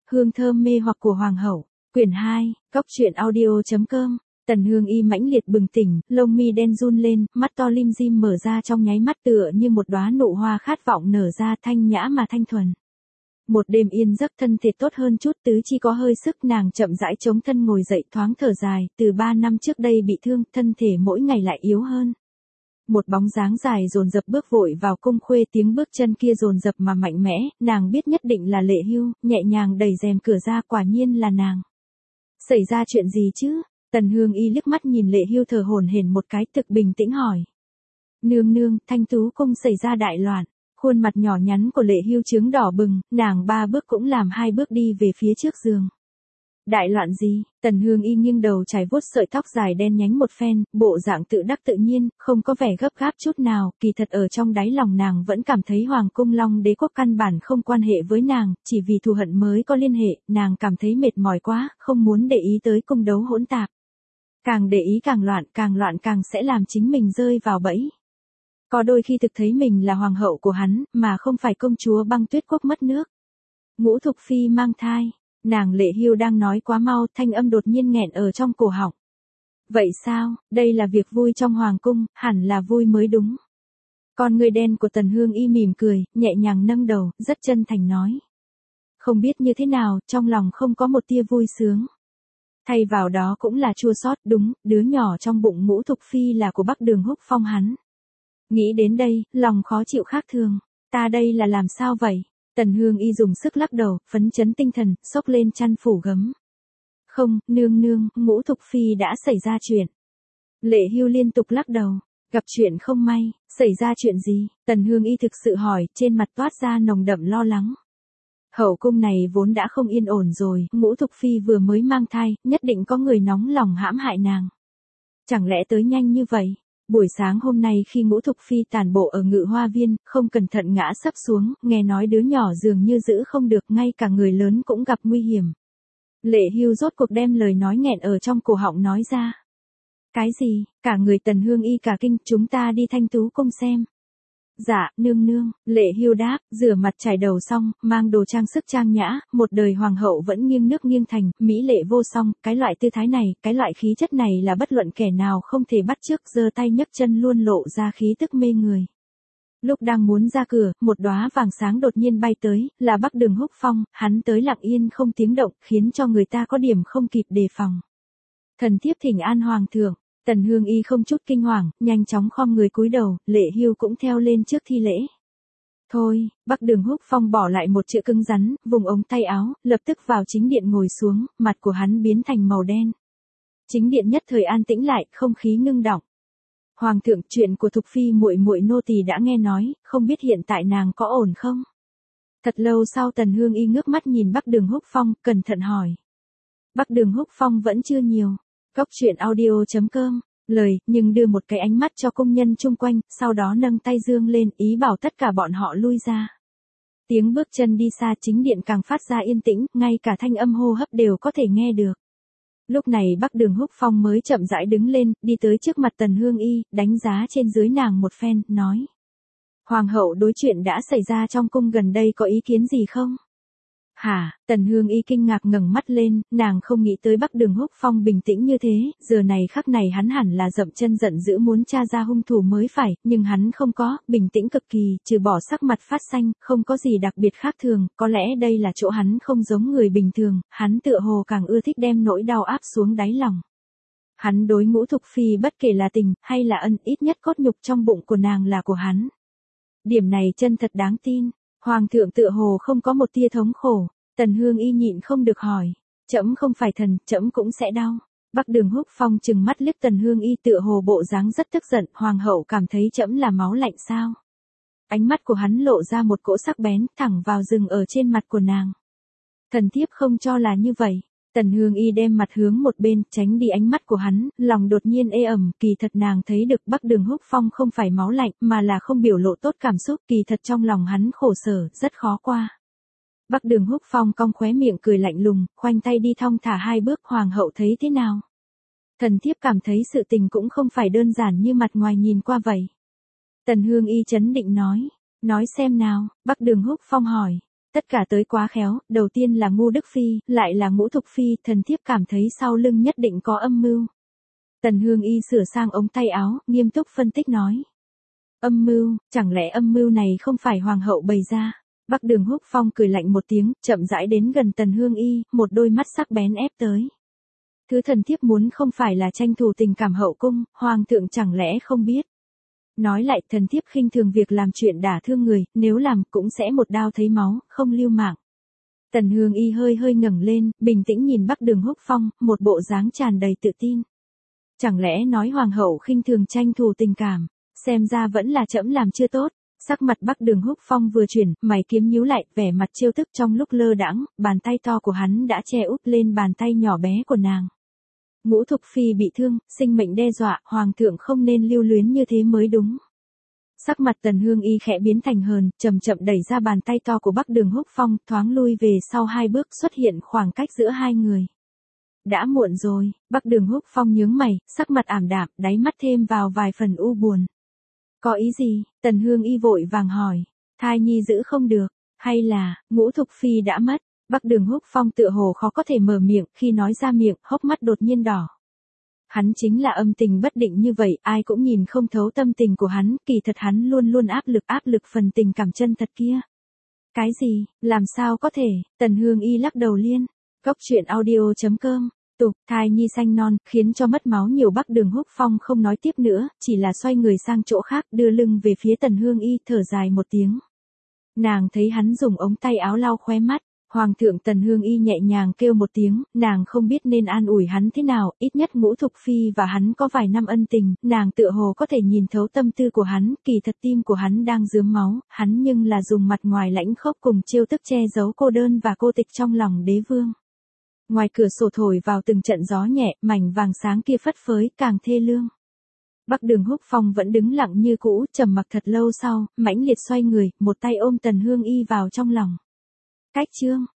Hương thơm mê hoặc của Hoàng hậu. Quyển 2, Cóc truyện audio.com. Tần Hương Y mãnh liệt bừng tỉnh, lông mi đen run lên, mắt to lim dim mở ra trong nháy mắt tựa như một đóa nụ hoa khát vọng nở ra, thanh nhã mà thanh thuần. Một đêm yên giấc, thân thể tốt hơn chút, tứ chi có hơi sức, nàng chậm rãi chống thân ngồi dậy, thoáng thở dài, từ 3 năm trước đây bị thương, thân thể mỗi ngày lại yếu hơn. Một bóng dáng dài dồn dập bước vội vào cung khuê, tiếng bước chân kia dồn dập mà mạnh mẽ, nàng biết nhất định là Lệ Hưu, nhẹ nhàng đẩy rèm cửa ra, quả nhiên là nàng. Xảy ra chuyện gì chứ? Tần Hương Y liếc mắt nhìn Lệ Hưu thở hổn hển một cái, thực bình tĩnh hỏi. Nương nương, Thanh Tú cung xảy ra đại loạn. Khuôn mặt nhỏ nhắn của Lệ Hưu trướng đỏ bừng, nàng 3 bước cũng làm 2 bước đi về phía trước giường. Đại loạn gì? Tần Hương Y nghiêng đầu chải vuốt sợi tóc dài đen nhánh một phen, bộ dạng tự đắc tự nhiên, không có vẻ gấp gáp chút nào, kỳ thật ở trong đáy lòng nàng vẫn cảm thấy Hoàng cung Long Đế quốc căn bản không quan hệ với nàng, chỉ vì thù hận mới có liên hệ, nàng cảm thấy mệt mỏi quá, không muốn để ý tới cung đấu hỗn tạp. Càng để ý càng loạn càng sẽ làm chính mình rơi vào bẫy. Có đôi khi thực thấy mình là hoàng hậu của hắn, mà không phải công chúa Băng Tuyết quốc mất nước. Ngũ Thục Phi mang thai. Nàng Lệ Hưu đang nói quá mau, thanh âm đột nhiên nghẹn ở trong cổ họng. Vậy sao, đây là việc vui trong hoàng cung, hẳn là vui mới đúng. Con người đen của Tần Hương Y mỉm cười, nhẹ nhàng nâng đầu, rất chân thành nói. Không biết như thế nào, trong lòng không có một tia vui sướng. Thay vào đó cũng là chua xót, đúng, đứa nhỏ trong bụng Ngũ Thục Phi là của Bắc Đường Húc Phong hắn. Nghĩ đến đây, lòng khó chịu khác thường. Ta đây là làm sao vậy? Tần Hương Y dùng sức lắc đầu, phấn chấn tinh thần, xốc lên chăn phủ gấm. Không, nương nương, Ngũ Thục Phi đã xảy ra chuyện. Lệ Hưu liên tục lắc đầu. Gặp chuyện không may, xảy ra chuyện gì? Tần Hương Y thực sự hỏi, trên mặt toát ra nồng đậm lo lắng. Hậu cung này vốn đã không yên ổn rồi, Ngũ Thục Phi vừa mới mang thai, nhất định có người nóng lòng hãm hại nàng. Chẳng lẽ tới nhanh như vậy? Buổi sáng hôm nay khi Ngũ Thục Phi tản bộ ở Ngự Hoa Viên, không cẩn thận ngã sấp xuống, nghe nói đứa nhỏ dường như giữ không được, ngay cả người lớn cũng gặp nguy hiểm. Lệ Hưu rốt cuộc đem lời nói nghẹn ở trong cổ họng nói ra. Cái gì? Cả người Tần Hương Y cả kinh, chúng ta đi Thanh Tú cung xem. Dạ, nương nương, Lệ Hưu đáp, rửa mặt chải đầu xong, mang đồ trang sức trang nhã, một đời hoàng hậu vẫn nghiêng nước nghiêng thành, mỹ lệ vô song, cái loại tư thái này, cái loại khí chất này là bất luận kẻ nào không thể bắt chước, giơ tay nhấc chân luôn lộ ra khí tức mê người. Lúc đang muốn ra cửa, một đóa vàng sáng đột nhiên bay tới, là Bắc Đường Húc Phong, hắn tới lặng yên không tiếng động, khiến cho người ta có điểm không kịp đề phòng. Thần thiếp thỉnh an hoàng thượng. Tần Hương Y không chút kinh hoàng, nhanh chóng khom người cúi đầu, Lệ Hưu cũng theo lên trước thi lễ. Thôi, Bắc Đường Húc Phong bỏ lại một chữ cứng rắn, vùng ống tay áo, lập tức vào chính điện ngồi xuống, mặt của hắn biến thành màu đen. Chính điện nhất thời an tĩnh lại, không khí ngưng đọng. Hoàng thượng, chuyện của Thục Phi muội muội nô tỳ đã nghe nói, không biết hiện tại nàng có ổn không? Thật lâu sau Tần Hương Y ngước mắt nhìn Bắc Đường Húc Phong, cẩn thận hỏi. Bắc Đường Húc Phong vẫn chưa nhiều. Cóc truyện audio.com. Lời, nhưng đưa một cái ánh mắt cho công nhân chung quanh, sau đó nâng tay dương lên, ý bảo tất cả bọn họ lui ra. Tiếng bước chân đi xa, chính điện càng phát ra yên tĩnh, ngay cả thanh âm hô hấp đều có thể nghe được. Lúc này Bắc Đường Húc Phong mới chậm rãi đứng lên, đi tới trước mặt Tần Hương Y, đánh giá trên dưới nàng một phen, nói. Hoàng hậu đối chuyện đã xảy ra trong cung gần đây có ý kiến gì không? Hả? Tần Hương Y kinh ngạc ngẩng mắt lên, nàng không nghĩ tới Bắc Đường Húc Phong bình tĩnh như thế, giờ này khắc này hắn hẳn là dậm chân giận dữ muốn tra ra hung thủ mới phải, nhưng hắn không có, bình tĩnh cực kỳ, trừ bỏ sắc mặt phát xanh, không có gì đặc biệt khác thường, có lẽ đây là chỗ hắn không giống người bình thường, hắn tựa hồ càng ưa thích đem nỗi đau áp xuống đáy lòng. Hắn đối Ngũ Thục Phi bất kể là tình, hay là ân, ít nhất cốt nhục trong bụng của nàng là của hắn. Điểm này chân thật đáng tin. Hoàng thượng tựa hồ không có một tia thống khổ. Tần Hương Y nhịn không được hỏi. Trẫm không phải thần, trẫm cũng sẽ đau. Bắc Đường Húc Phong trừng mắt liếc Tần Hương Y tựa hồ bộ dáng rất tức giận. Hoàng hậu cảm thấy trẫm là máu lạnh sao? Ánh mắt của hắn lộ ra một cỗ sắc bén, thẳng vào rừng ở trên mặt của nàng. Thần thiếp không cho là như vậy. Tần Hương Y đem mặt hướng một bên, tránh đi ánh mắt của hắn, lòng đột nhiên ê ẩm, kỳ thật nàng thấy được Bắc Đường Húc Phong không phải máu lạnh, mà là không biểu lộ tốt cảm xúc, kỳ thật trong lòng hắn khổ sở, rất khó qua. Bắc Đường Húc Phong cong khóe miệng cười lạnh lùng, khoanh tay đi thong thả 2 bước, hoàng hậu thấy thế nào? Thần thiếp cảm thấy sự tình cũng không phải đơn giản như mặt ngoài nhìn qua vậy. Tần Hương Y chấn định nói xem nào, Bắc Đường Húc Phong hỏi. Tất cả tới quá khéo, đầu tiên là Ngũ Đức Phi, lại là Ngũ Thục Phi, thần thiếp cảm thấy sau lưng nhất định có âm mưu. Tần Hương Y sửa sang ống tay áo, nghiêm túc phân tích nói. Âm mưu, chẳng lẽ âm mưu này không phải hoàng hậu bày ra? Bắc Đường Húc Phong cười lạnh một tiếng, chậm rãi đến gần Tần Hương Y, một đôi mắt sắc bén ép tới. Thứ thần thiếp muốn không phải là tranh thủ tình cảm hậu cung, hoàng thượng chẳng lẽ không biết. Nói lại thần thiếp khinh thường việc làm chuyện đả thương người, nếu làm cũng sẽ một đao thấy máu, không lưu mạng. Tần Hương Y hơi hơi ngẩng lên, bình tĩnh nhìn Bắc Đường Húc Phong, một bộ dáng tràn đầy tự tin. Chẳng lẽ nói hoàng hậu khinh thường tranh thủ tình cảm, xem ra vẫn là trẫm làm chưa tốt. Sắc mặt Bắc Đường Húc Phong vừa chuyển, mày kiếm nhíu lại, vẻ mặt trêu tức trong lúc lơ đãng, bàn tay to của hắn đã che úp lên bàn tay nhỏ bé của nàng. Ngũ Thục Phi bị thương, sinh mệnh đe dọa, hoàng thượng không nên lưu luyến như thế mới đúng. Sắc mặt Tần Hương Y khẽ biến thành hờn, chậm chậm đẩy ra bàn tay to của Bắc Đường Húc Phong, thoáng lui về sau 2 bước, xuất hiện khoảng cách giữa hai người. Đã muộn rồi, Bắc Đường Húc Phong nhướng mày, sắc mặt ảm đạm, đáy mắt thêm vào vài phần u buồn. Có ý gì? Tần Hương Y vội vàng hỏi. Thai nhi giữ không được, hay là Ngũ Thục Phi đã mất? Bắc Đường Húc Phong tựa hồ khó có thể mở miệng, khi nói ra miệng, hốc mắt đột nhiên đỏ. Hắn chính là âm tình bất định như vậy, ai cũng nhìn không thấu tâm tình của hắn, kỳ thật hắn luôn luôn áp lực phần tình cảm chân thật kia. Cái gì, làm sao có thể? Tần Hương Y lắc đầu liên. Cốc truyện audio.com. Tục, thai nhi xanh non, khiến cho mất máu nhiều. Bắc Đường Húc Phong không nói tiếp nữa, chỉ là xoay người sang chỗ khác, đưa lưng về phía Tần Hương Y, thở dài một tiếng. Nàng thấy hắn dùng ống tay áo lau khóe mắt. Hoàng thượng. Tần Hương Y nhẹ nhàng kêu một tiếng, nàng không biết nên an ủi hắn thế nào, ít nhất Ngũ Thục Phi và hắn có vài năm ân tình, nàng tựa hồ có thể nhìn thấu tâm tư của hắn, kỳ thật tim của hắn đang rướm máu, hắn nhưng là dùng mặt ngoài lãnh khốc cùng trêu tức che giấu cô đơn và cô tịch trong lòng đế vương. Ngoài cửa sổ thổi vào từng trận gió nhẹ, mảnh vàng sáng kia phất phới, càng thê lương. Bắc Đường Húc Phong vẫn đứng lặng như cũ, trầm mặc thật lâu sau, mãnh liệt xoay người, một tay ôm Tần Hương Y vào trong lòng. Cách chương